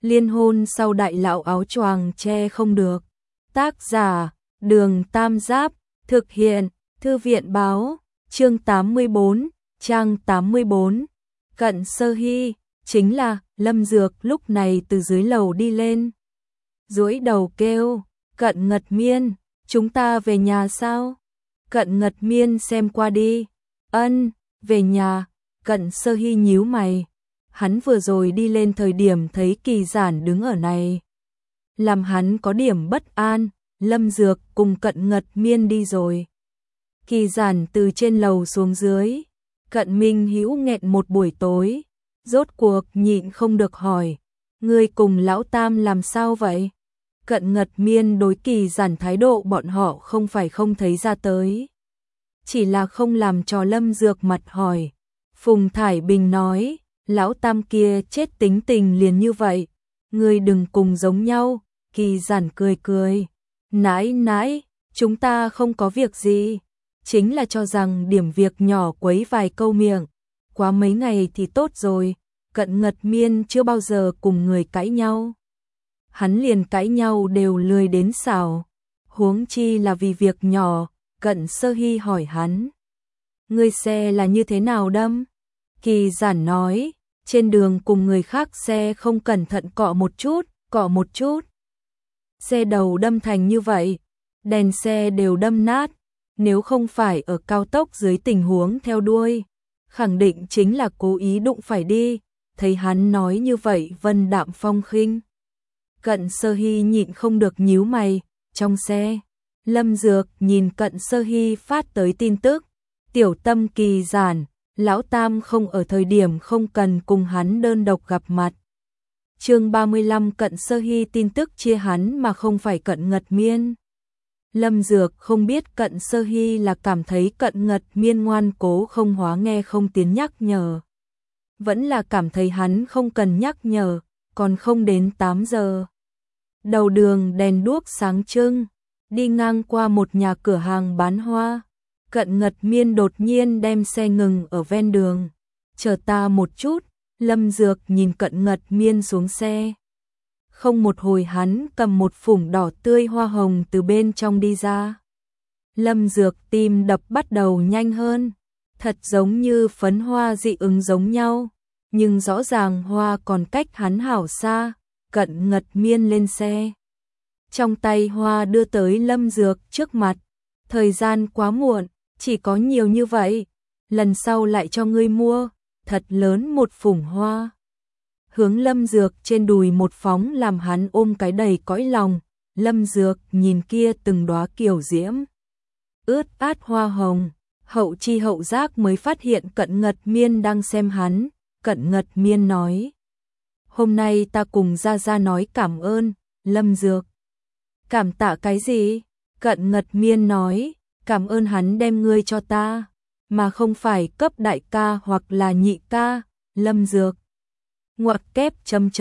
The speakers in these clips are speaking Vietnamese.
Liên hôn sau đại lão áo choàng che không được. Tác giả, Đường Tam Giáp, thực hiện, Thư viện báo, chương 84, trang 84. Cận Sơ Hy, chính là Lâm Dược lúc này từ dưới lầu đi lên. Duỗi đầu kêu, Cận Ngật Miên, chúng ta về nhà sao? Cận Ngật Miên xem qua đi. Ân, về nhà. Cận Sơ Hy nhíu mày. Hắn vừa rồi đi lên thời điểm thấy Kỳ Giản đứng ở này. Làm hắn có điểm bất an, Lâm Dược cùng Cận Ngật Miên đi rồi. Kỳ Giản từ trên lầu xuống dưới. Cận Minh Hữu nghẹn một buổi tối. Rốt cuộc nhịn không được hỏi. Ngươi cùng Lão Tam làm sao vậy? Cận Ngật Miên đối Kỳ Giản thái độ bọn họ không phải không thấy ra tới. Chỉ là không làm cho Lâm Dược mặt hỏi. Phùng Thải Bình nói, Lão Tam kia chết tính tình liền như vậy. Ngươi đừng cùng giống nhau. Kỳ Giản cười cười. Nãi nãi, chúng ta không có việc gì. Chính là cho rằng điểm việc nhỏ quấy vài câu miệng. Quá mấy ngày thì tốt rồi. Cận Ngật Miên chưa bao giờ cùng người cãi nhau. Hắn liền cãi nhau đều lười đến xảo. Huống chi là vì việc nhỏ. Cận Sơ Hy hỏi hắn. Ngươi xe là như thế nào đâm? Kỳ Giản nói. Trên đường cùng người khác xe không cẩn thận cọ một chút. Xe đầu đâm thành như vậy. Đèn xe đều đâm nát. Nếu không phải ở cao tốc dưới tình huống theo đuôi. Khẳng định chính là cố ý đụng phải đi. Thấy hắn nói như vậy vân đạm phong khinh. Cận Sơ Hy nhịn không được nhíu mày. Trong xe, Lâm Dược nhìn Cận Sơ Hy phát tới tin tức. Tiểu tâm Kỳ Giản, Lão Tam không ở thời điểm không cần cùng hắn đơn độc gặp mặt. Chương 35 Cận Sơ Hy tin tức chia hắn mà không phải Cận Ngật Miên. Lâm Dược không biết Cận Sơ Hy là cảm thấy Cận Ngật Miên ngoan cố không hóa nghe không tiến nhắc nhở. Vẫn là cảm thấy hắn không cần nhắc nhở, còn không đến 8 giờ. Đầu đường đèn đuốc sáng trưng, đi ngang qua một nhà cửa hàng bán hoa. Cận Ngật Miên đột nhiên đem xe ngừng ở ven đường. Chờ ta một chút, Lâm Dược nhìn Cận Ngật Miên xuống xe. Không một hồi hắn cầm một phủng đỏ tươi hoa hồng từ bên trong đi ra. Lâm Dược tim đập bắt đầu nhanh hơn. Thật giống như phấn hoa dị ứng giống nhau. Nhưng rõ ràng hoa còn cách hắn hảo xa. Cận Ngật Miên lên xe. Trong tay hoa đưa tới Lâm Dược trước mặt. Thời gian quá muộn, chỉ có nhiều như vậy. Lần sau lại cho ngươi mua. Thật lớn một phủng hoa. Hướng Lâm Dược trên đùi một phóng làm hắn ôm cái đầy cõi lòng. Lâm Dược nhìn kia từng đóa kiều diễm. Ướt át hoa hồng. Hậu chi hậu giác mới phát hiện Cận Ngật Miên đang xem hắn. Cận Ngật Miên nói. Hôm nay ta cùng Gia Gia nói cảm ơn, Lâm Dược. Cảm tạ cái gì? Cận Ngật Miên nói. Cảm ơn hắn đem ngươi cho ta. Mà không phải cấp đại ca hoặc là nhị ca, Lâm Dược. Ngoặc kép ...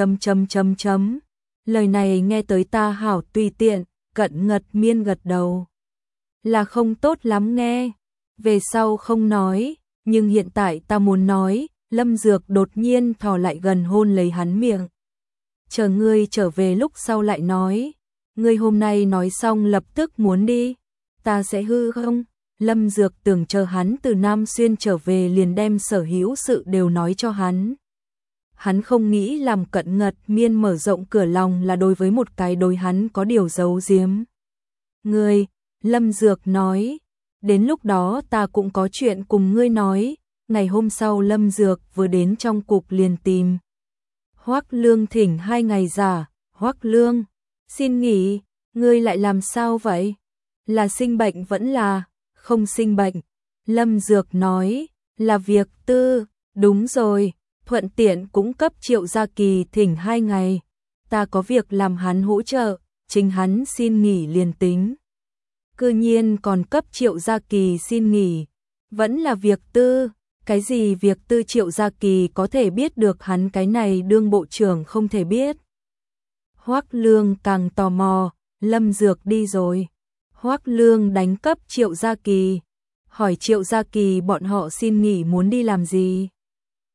Lời này nghe tới ta hảo tùy tiện. Cận Ngật Miên gật đầu. Là không tốt lắm nghe. Về sau không nói. Nhưng hiện tại ta muốn nói. Lâm Dược đột nhiên thò lại gần hôn lấy hắn miệng. Chờ ngươi trở về lúc sau lại nói. Ngươi hôm nay nói xong lập tức muốn đi. Ta sẽ hư không? Lâm Dược tưởng chờ hắn từ Nam Xuyên trở về liền đem sở hữu sự đều nói cho hắn. Hắn không nghĩ làm Cận Ngật Miên mở rộng cửa lòng là đối với một cái đối hắn có điều giấu giếm. Ngươi, Lâm Dược nói, đến lúc đó ta cũng có chuyện cùng ngươi nói. Ngày hôm sau Lâm Dược vừa đến trong cục liền tìm. Hoắc Lương thỉnh 2 ngày giả. Hoắc Lương, xin nghỉ, ngươi lại làm sao vậy? Là sinh bệnh vẫn là không sinh bệnh? Lâm Dược nói, là việc tư. Đúng rồi, thuận tiện cũng cấp Triệu Gia Kỳ thỉnh 2 ngày. Ta có việc làm hắn hỗ trợ, chính hắn xin nghỉ liền tính. Cư nhiên còn cấp Triệu Gia Kỳ xin nghỉ. Vẫn là việc tư. Cái gì việc tư Triệu Gia Kỳ có thể biết được hắn cái này đương bộ trưởng không thể biết. Hoắc Lương càng tò mò. Lâm Dược đi rồi. Hoắc Lương đánh cấp Triệu Gia Kỳ. Hỏi Triệu Gia Kỳ bọn họ xin nghỉ muốn đi làm gì.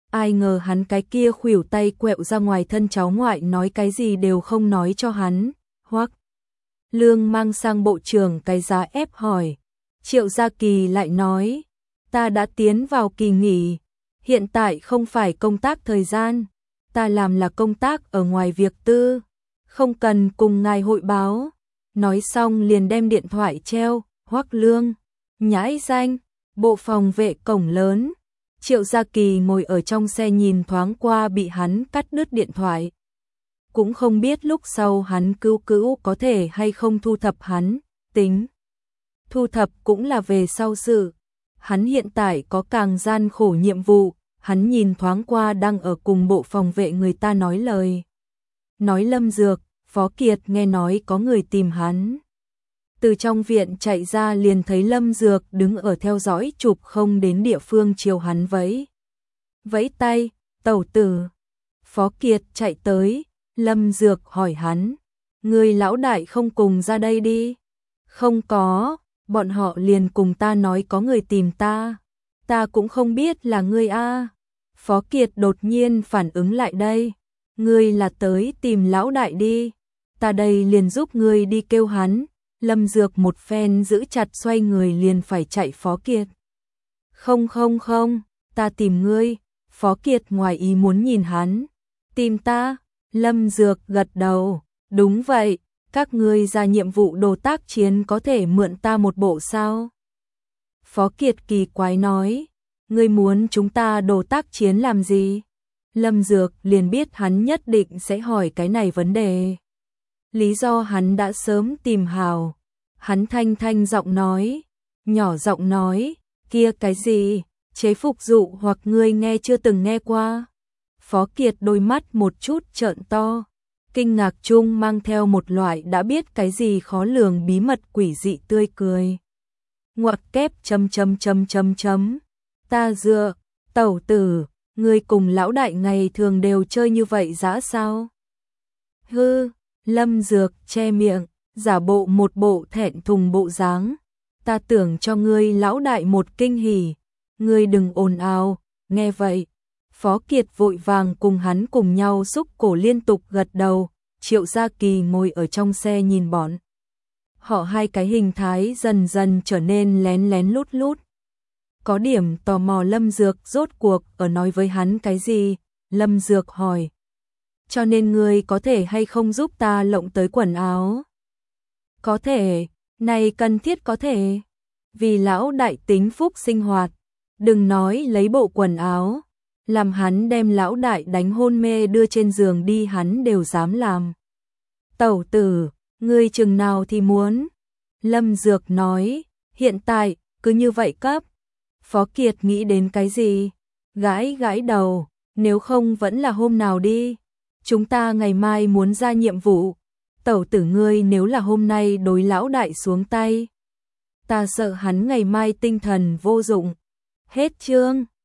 Ai ngờ hắn cái kia khuỷu tay quẹo ra ngoài thân cháu ngoại nói cái gì đều không nói cho hắn. Hoắc Lương mang sang bộ trưởng cái giá ép hỏi. Triệu Gia Kỳ lại nói, ta đã tiến vào kỳ nghỉ, hiện tại không phải công tác thời gian, ta làm là công tác ở ngoài việc tư, không cần cùng ngài hội báo. Nói xong liền đem điện thoại treo. Hoắc Lương, nhãi danh, bộ phòng vệ cổng lớn. Triệu Gia Kỳ ngồi ở trong xe nhìn thoáng qua bị hắn cắt đứt điện thoại. Cũng không biết lúc sau hắn cứu cữu có thể hay không thu thập hắn, tính. Thu thập cũng là về sau sự. Hắn hiện tại có càng gian khổ nhiệm vụ, hắn nhìn thoáng qua đang ở cùng bộ phòng vệ người ta nói lời. Nói Lâm Dược, Phó Kiệt nghe nói có người tìm hắn. Từ trong viện chạy ra liền thấy Lâm Dược đứng ở theo dõi chụp không đến địa phương chiều hắn vẫy tay, tẩu tử. Phó Kiệt chạy tới, Lâm Dược hỏi hắn, người lão đại không cùng ra đây đi. Không có, bọn họ liền cùng ta nói có người tìm ta cũng không biết là ngươi a. Phó Kiệt đột nhiên phản ứng lại đây, ngươi là tới tìm lão đại đi, ta đây liền giúp ngươi đi kêu hắn. Lâm Dược một phen giữ chặt xoay người liền phải chạy Phó Kiệt. Không, ta tìm ngươi. Phó Kiệt ngoài ý muốn nhìn hắn. Tìm ta? Lâm Dược gật đầu. Đúng vậy, các ngươi ra nhiệm vụ đồ tác chiến có thể mượn ta một bộ sao? Phó Kiệt kỳ quái nói. Ngươi muốn chúng ta đồ tác chiến làm gì? Lâm Dược liền biết hắn nhất định sẽ hỏi cái này vấn đề. Lý do hắn đã sớm tìm hào. Hắn thanh giọng nói, nhỏ giọng nói, kia cái gì, chế phục dụ hoặc ngươi nghe chưa từng nghe qua. Phó Kiệt đôi mắt một chút trợn to, kinh ngạc chung mang theo một loại đã biết cái gì khó lường bí mật quỷ dị tươi cười. Ngoặc kép chấm. Ta dựa, tẩu tử, ngươi cùng lão đại ngày thường đều chơi như vậy dã sao? Hư, Lâm Dược che miệng, giả bộ một bộ thẹn thùng bộ dáng. Ta tưởng cho ngươi lão đại một kinh hỉ, ngươi đừng ồn ào. Nghe vậy, Phó Kiệt vội vàng cùng hắn cùng nhau xúc cổ liên tục gật đầu. Triệu Gia Kỳ ngồi ở trong xe nhìn bọn họ hai cái hình thái dần dần trở nên lén lút. Có điểm tò mò Lâm Dược rốt cuộc ở nói với hắn cái gì. Lâm Dược hỏi, cho nên ngươi có thể hay không giúp ta lộng tới quần áo? Có thể, này cần thiết có thể. Vì lão đại tính phúc sinh hoạt, đừng nói lấy bộ quần áo, làm hắn đem lão đại đánh hôn mê đưa trên giường đi hắn đều dám làm. Tẩu tử, ngươi chừng nào thì muốn? Lâm Dược nói, hiện tại, cứ như vậy cấp. Phó Kiệt nghĩ đến cái gì? Gãi đầu, nếu không vẫn là hôm nào đi. Chúng ta ngày mai muốn ra nhiệm vụ. Tẩu tử ngươi nếu là hôm nay đối lão đại xuống tay, ta sợ hắn ngày mai tinh thần vô dụng. Hết chương.